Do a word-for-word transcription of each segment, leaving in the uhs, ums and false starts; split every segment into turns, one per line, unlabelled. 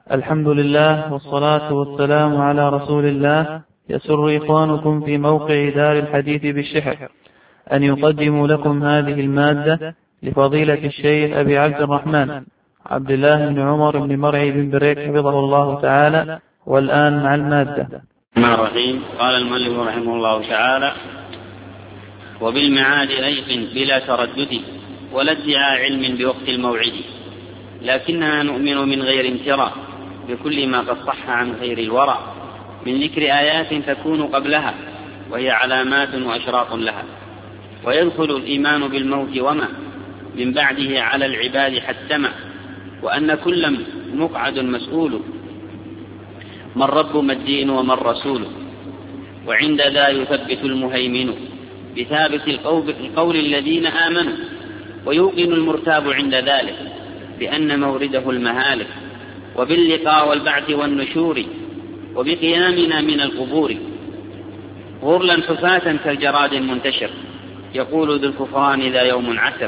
الحمد لله والصلاة والسلام على رسول الله. يسر إخوانكم في موقع دار الحديث بالشحر أن يقدموا لكم هذه المادة لفضيلة الشيخ أبي عبد الرحمن عبد الله بن عمر بن مرعي بن بريك حفظه الله تعالى. والآن مع المادة.
الرحمن الرحيم. قال المؤلف رحمه الله تعالى: وبالمعاد أيقن بلا تردد ولا ادعاء علم بوقت الموعد، لكننا نؤمن من غير امتراء بكل ما قد صح عن غير الورع من ذكر آيات تكون قبلها وهي علامات وأشراط لها. ويدخل الإيمان بالموت وما من بعده على العباد حتما، وأن كل مقعد مسؤول، من رب ما الدين وما الرسول، وعند ذا يثبت المهيمن بثابت القول الذين آمنوا، ويوقن المرتاب عند ذلك بأن مورده المهالك، وباللقاء والبعث والنشور، وبقيامنا من القبور غرلا حفاة كالجراد المنتشر، يقول ذو الكفران ذا يوم عسر.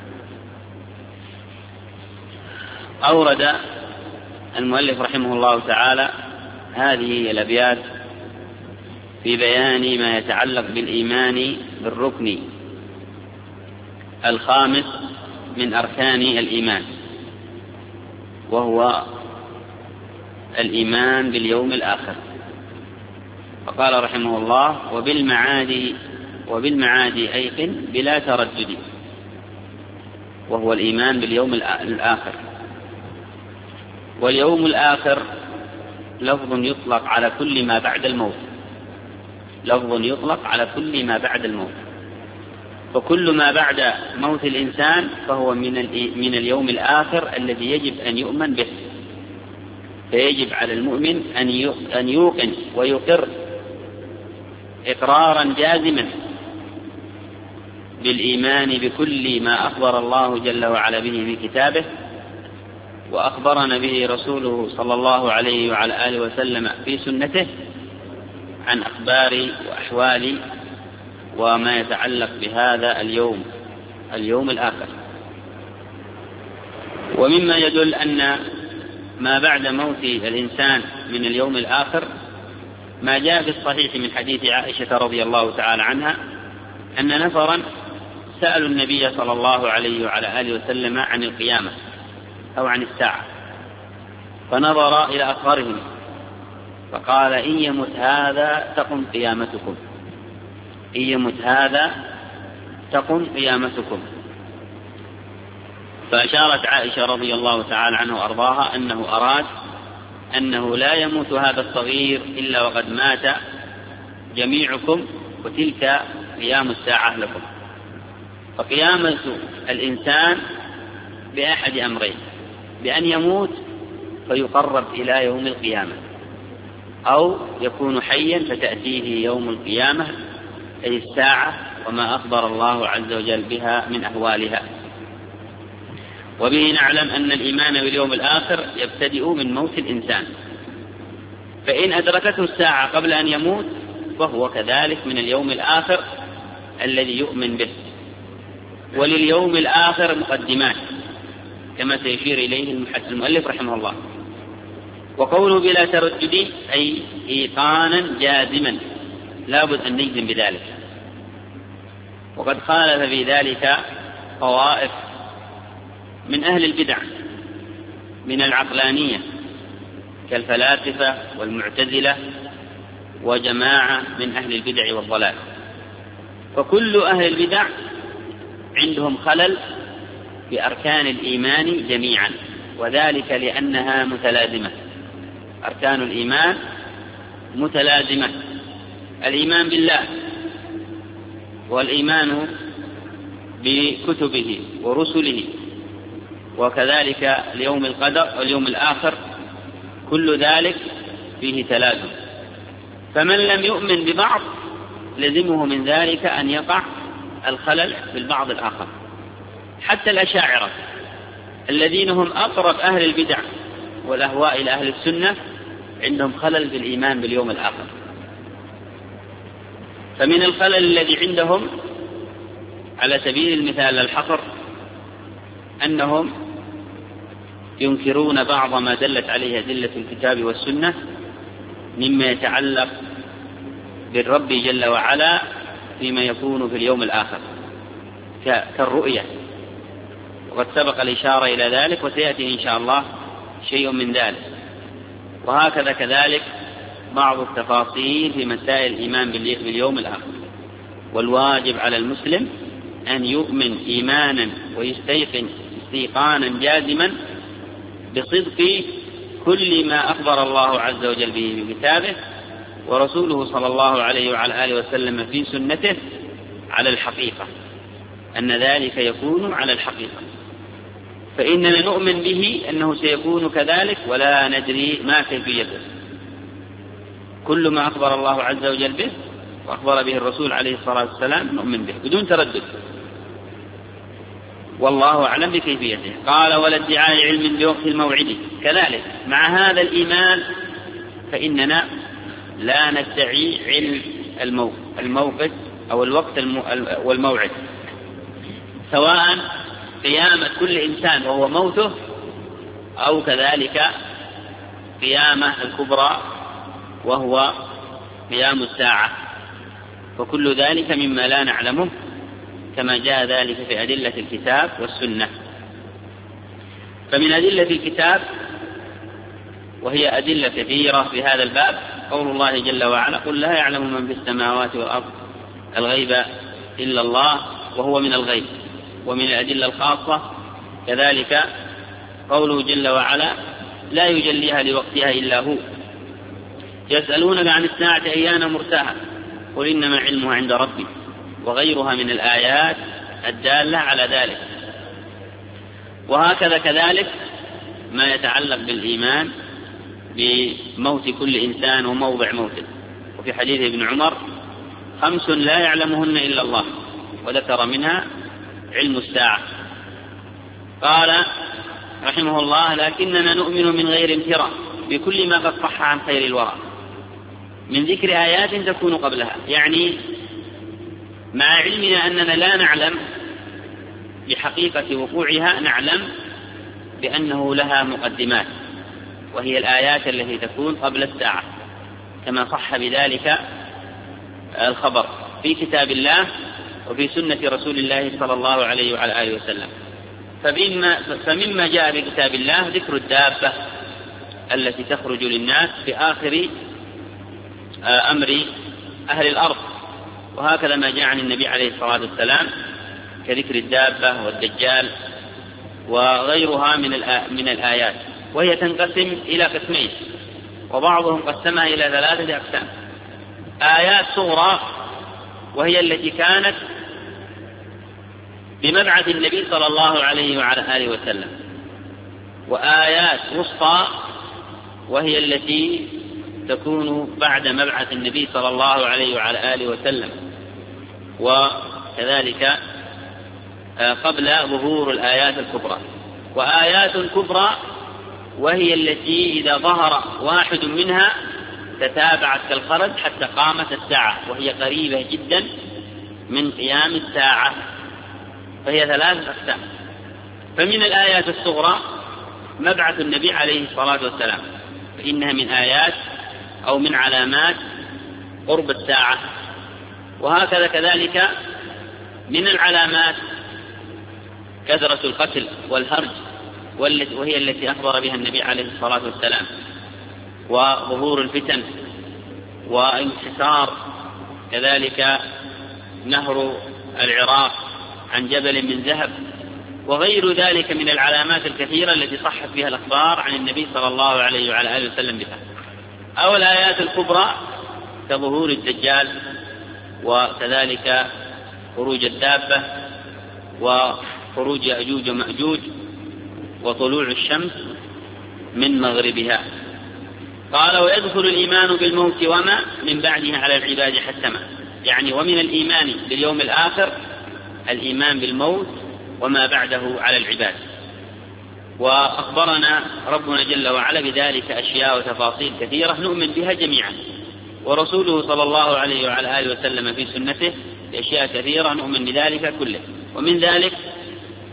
أورد المؤلف رحمه الله تعالى هذه الأبيات في بيان ما يتعلق بالإيمان بالركن الخامس من أركان الإيمان، وهو الإيمان باليوم الآخر. فقال رحمه الله: وبالمعاد وبالمعاد أيقن بلا تردد، وهو الإيمان باليوم الآخر. واليوم الآخر لفظ يطلق على كل ما بعد الموت، لفظ يطلق على كل ما بعد الموت، فكل ما بعد موت الإنسان فهو من من اليوم الآخر الذي يجب أن يؤمن به. فيجب على المؤمن أن يوقن ويقر إقرارا جازما بالإيمان بكل ما أخبر الله جل وعلا به من كتابه، وأخبرنا به رسوله صلى الله عليه وعلى آله وسلم في سنته عن أخبار وأحوال وما يتعلق بهذا اليوم اليوم الآخر. ومما يدل أن ما بعد موت الإنسان من اليوم الآخر ما جاء في الصحيح من حديث عائشة رضي الله تعالى عنها أن نفرا سألوا النبي صلى الله عليه وعلى آله وسلم عن القيامة أو عن الساعة، فنظر إلى أصغرهم فقال: إن يمت هذا تقم قيامتكم، إن يمت هذا تقم قيامتكم. فأشارت عائشة رضي الله تعالى عنه وأرضاها أنه أراد أنه لا يموت هذا الصغير إلا وقد مات جميعكم، وتلك قيام الساعة لكم. فقيامة الإنسان بأحد أمرين: بأن يموت فيقرب إلى يوم القيامة، أو يكون حيا فتأتيه يوم القيامة أي الساعة وما أخبر الله عز وجل بها من أهوالها. وبه نعلم أن الإيمان باليوم الآخر يبتدئ من موت الإنسان، فإن أدركته الساعة قبل أن يموت فهو كذلك من اليوم الآخر الذي يؤمن به. ولليوم الآخر مقدمات كما سيشير إليه المؤلف رحمه الله. وقوله بلا تردد أي إيقانا جازما، لابد أن نجزم بذلك. وقد خالف في ذلك طوائف من أهل البدع من العقلانية كالفلاسفة والمعتزلة وجماعة من أهل البدع والضلال. فكل أهل البدع عندهم خلل بأركان الإيمان جميعا، وذلك لأنها متلازمة. أركان الإيمان متلازمة: الإيمان بالله، والإيمان بكتبه ورسله، وكذلك اليوم القدر واليوم الآخر، كل ذلك فيه تلازم. فمن لم يؤمن ببعض لزمه من ذلك أن يقع الخلل في البعض الآخر. حتى الأشاعرة الذين هم أقرب أهل البدع والأهواء إلى أهل السنة عندهم خلل في الإيمان باليوم الآخر. فمن الخلل الذي عندهم على سبيل المثال الحصر أنهم ينكرون بعض ما دلت عليه أدلة الكتاب والسنة مما يتعلق بالرب جل وعلا فيما يكون في اليوم الآخر كالرؤية، وقد سبق الإشارة إلى ذلك وسيأتي إن شاء الله شيء من ذلك. وهكذا كذلك بعض التفاصيل في مسائل الإيمان باليوم الآخر. والواجب على المسلم أن يؤمن إيمانا ويستيقن استيقانا جازما بصدق كل ما أخبر الله عز وجل به في كتابه ورسوله صلى الله عليه وعلى آله وسلم في سنته على الحقيقة، أن ذلك يكون على الحقيقة، فإننا نؤمن به أنه سيكون كذلك ولا ندري ما كيفيته. كل ما أخبر الله عز وجل به وأخبر به الرسول عليه الصلاة والسلام نؤمن به بدون تردد، والله أعلم بكيفيته. قال: ولا ادعاء علم بوقت الموعد. كذلك مع هذا الإيمان فإننا لا ندعي علم الموقف أو الوقت والموعد، سواء قيامة كل إنسان وهو موته أو كذلك قيامة الكبرى وهو قيام الساعة، وكل ذلك مما لا نعلمه كما جاء ذلك في أدلة الكتاب والسنة. فمن أدلة الكتاب وهي أدلة كثيرة في هذا الباب قول الله جل وعلا: قل لا يعلم من في السماوات والأرض الغيب إلا الله وهو من الغيب. ومن الأدلة الخاصة كذلك قوله جل وعلا: لا يجليها لوقتها إلا هو. يسألونك عن الساعة أيان مرساها قل إنما علمها عند ربي، وغيرها من الآيات الدالة على ذلك. وهكذا كذلك ما يتعلق بالإيمان بموت كل إنسان وموضع موته. وفي حديث ابن عمر: خمس لا يعلمهن إلا الله، وذكر منها علم الساعة. قال رحمه الله: لكننا نؤمن من غير امتراء بكل ما قد صح عن خير الورى من ذكر آيات تكون قبلها. يعني مع علمنا أننا لا نعلم بحقيقة وقوعها، نعلم بأنه لها مقدمات، وهي الآيات التي تكون قبل الساعة، كما صح بذلك الخبر في كتاب الله وفي سنة رسول الله صلى الله عليه وعلى آله وسلم. فمما, فمما جاء في كتاب الله ذكر الدابة التي تخرج للناس في آخر أمر أهل الأرض، وهكذا ما جاء عن النبي عليه الصلاة والسلام كذكر الدابة والدجال وغيرها من من الآيات. وهي تنقسم إلى قسمين، وبعضهم قسمها إلى ثلاثة أقسام: آيات صغرى وهي التي كانت بمبعث النبي صلى الله عليه وعلى آله وسلم، وآيات وسطى وهي التي تكون بعد مبعث النبي صلى الله عليه وعلى آله وسلم، وكذلك قبل ظهور الآيات الكبرى. وآيات كبرى وهي التي إذا ظهر واحد منها تتابعت كالخرج حتى قامت الساعة، وهي قريبة جدا من قيام الساعة، فهي ثلاثة أقسام. فمن الآيات الصغرى مبعث النبي عليه الصلاة والسلام، فإنها من آيات أو من علامات قرب الساعة. وهكذا كذلك من العلامات كثرة القتل والهرج، وهي التي أخبر بها النبي عليه الصلاة والسلام، وظهور الفتن وانحسار كذلك نهر العراق عن جبل من ذهب، وغير ذلك من العلامات الكثيرة التي صحت فيها الأخبار عن النبي صلى الله عليه وعلى آله وسلم بها. أو الآيات الكبرى كظهور الدجال، وكذلك خروج الدابة، وخروج يأجوج ومأجوج، وطلوع الشمس من مغربها. قال: ويدخل الإيمان بالموت وما من بعده على العباد حتما. يعني ومن الإيمان باليوم الآخر الإيمان بالموت وما بعده على العباد. وأخبرنا ربنا جل وعلا بذلك أشياء وتفاصيل كثيرة نؤمن بها جميعا، ورسوله صلى الله عليه وعلى آله وسلم في سنته بأشياء كثيرة نؤمن بذلك كله. ومن ذلك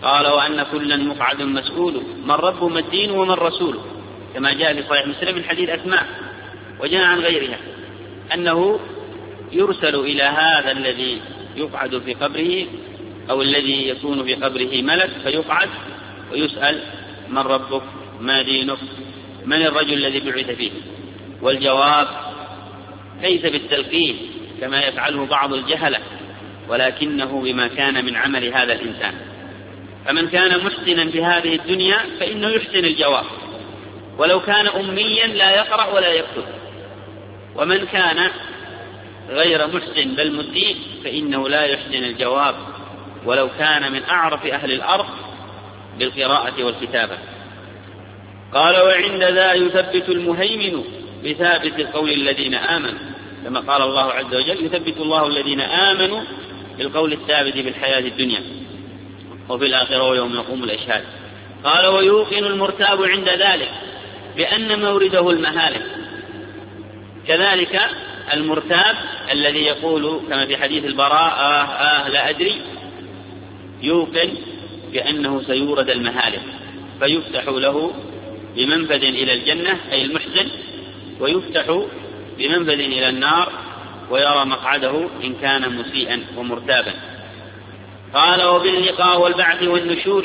قال وأن كلا مقعد مسؤول من رب ما الدين ومن رسوله، كما جاء في صحيح مسلم من حديث أسماء وجاء عن غيرها أنه يرسل إلى هذا الذي يقعد في قبره أو الذي يكون في قبره ملك فيقعد ويسأل من ربك ما دينك من الرجل الذي بعث فيه، والجواب ليس بالتلقين كما يفعله بعض الجهلة، ولكنه بما كان من عمل هذا الإنسان. فمن كان محسنا في هذه الدنيا فإنه يحسن الجواب ولو كان أميا لا يقرأ ولا يكتب، ومن كان غير محسن بل مسيء فإنه لا يحسن الجواب ولو كان من أعرف أهل الأرض بالقراءة والكتابة. قال وعند ذا يثبت المهيمن بثابت القول الذين آمنوا، كما قال الله عز وجل يثبت الله الذين آمنوا بالقول الثابت في الحياة الدنيا وفي الآخرة ويوم يقوم الأشهاد. قال ويوقن المرتاب عند ذلك بأن مورده المهالك، كذلك المرتاب الذي يقول كما في حديث البراء آه آه لا أدري يوقن بأنه سيورد المهالك فيفتح له بمنفذ إلى الجنة أي المحسن، ويفتح بمنفذ إلى النار ويرى مقعده إن كان مسيئا ومرتابا. قال وباللقاء والبعث والنشور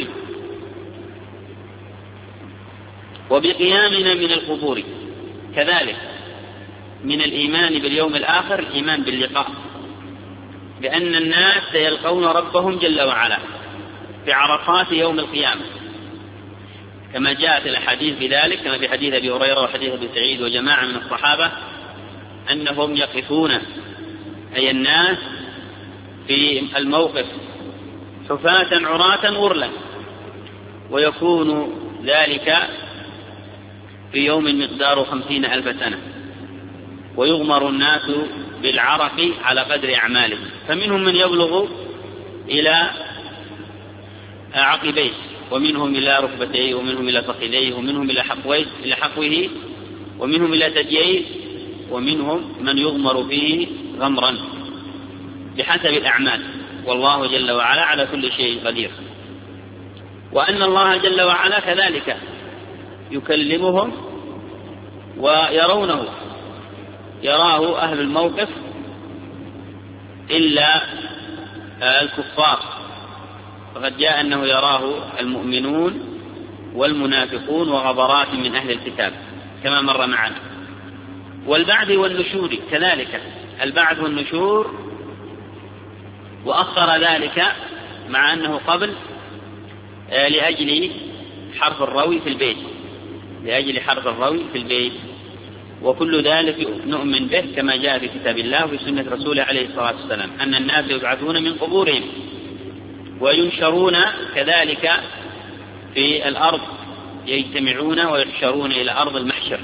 وبقيامنا من القبور، كذلك من الإيمان باليوم الآخر الإيمان باللقاء، بأن الناس سيلقون ربهم جل وعلا في عرفات يوم القيامة كما جاءت الأحاديث بذلك، كما في حديث أبي هريرة وحديث أبي سعيد وجماعة من الصحابة أنهم يقفون أي الناس في الموقف حفاة عراة غرلا، ويكون ذلك في يوم مقدار خمسين ألف سنة، ويغمر الناس بالعرق على قدر أعمالهم، فمنهم من يبلغ إلى عقبيه، ومنهم إلى ركبتيه، ومنهم إلى فخذيه، ومنهم إلى حقويه إلى حقوه، ومنهم إلى ثدييه، ومنهم من يغمر فيه غمرا بحسب الأعمال، والله جل وعلا على كل شيء قدير. وأن الله جل وعلا كذلك يكلمهم ويرونه، يراه أهل الموقف إلا الكفار، فقد جاء أنه يراه المؤمنون والمنافقون وغبرات من أهل الكتاب كما مر معنا. والبعث والنشور كذلك البعث والنشور، وأخر ذلك مع أنه قبل لأجل حرف الروي في البيت لأجل حرف الروي في البيت وكل ذلك نؤمن به كما جاء في كتاب الله وفي سنة رسوله عليه الصلاة والسلام أن الناس يبعثون من قبورهم وينشرون كذلك في الأرض، يجتمعون ويحشرون إلى أرض المحشر.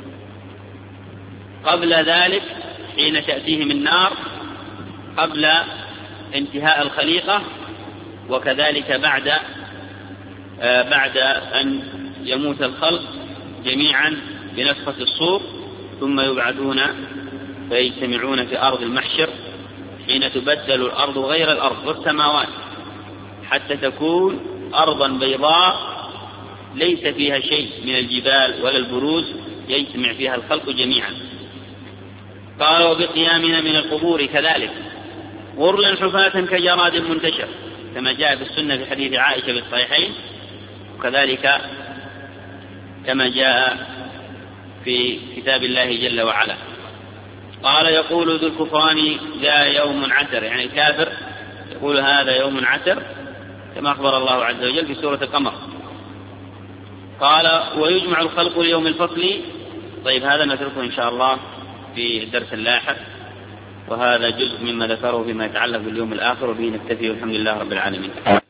قبل ذلك حين تأتيهم النار قبل انتهاء الخليقة، وكذلك بعد آه بعد أن يموت الخلق جميعا بنفخة الصور، ثم يبعثون فيجتمعون في أرض المحشر حين تبدل الأرض غير الأرض والسماوات حتى تكون أرضا بيضاء ليس فيها شيء من الجبال ولا البروز، يجتمع فيها الخلق جميعا. قال وبقيامنا من القبور كذلك غرلا حفاة كجراد منتشر كما جاء في السنة في حديث عائشة في الصحيحين، وكذلك كما جاء في كتاب الله جل وعلا. قال يقول ذو الكفران ذا يوم عسر، يعني الكافر يقول هذا يوم عسر كما أخبر الله عز وجل في سورة القمر. قال ويجمع الخلق ليوم الفصل. طيب هذا نتركه إن شاء الله في الدرس اللاحق، وهذا جزء مما ذكره فيما يتعلق باليوم الآخر، وبه نكتفي والحمد لله رب العالمين.